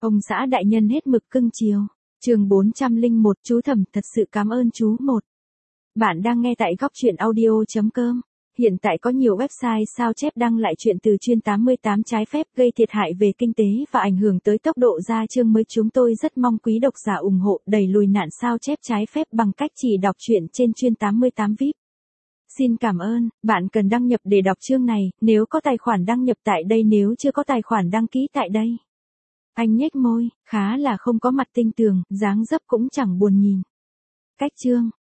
Ông xã đại nhân hết mực cưng chiều. Chương 401, chú Thẩm thật sự cảm ơn chú. Bạn đang nghe tại góc truyện audio.com. Hiện tại có nhiều website sao chép đăng lại chuyện từ chuyên 88 trái phép gây thiệt hại về kinh tế và ảnh hưởng tới tốc độ ra chương mới. Chúng tôi rất mong quý độc giả ủng hộ đẩy lùi nạn sao chép trái phép bằng cách chỉ đọc truyện trên chuyên 88 VIP. Xin cảm ơn. Bạn cần đăng nhập để đọc chương này, nếu có tài khoản đăng nhập tại đây, nếu chưa có tài khoản đăng ký tại đây. Anh nhếch môi, khá là không có mặt tinh tường, dáng dấp cũng chẳng buồn nhìn. Cách chương,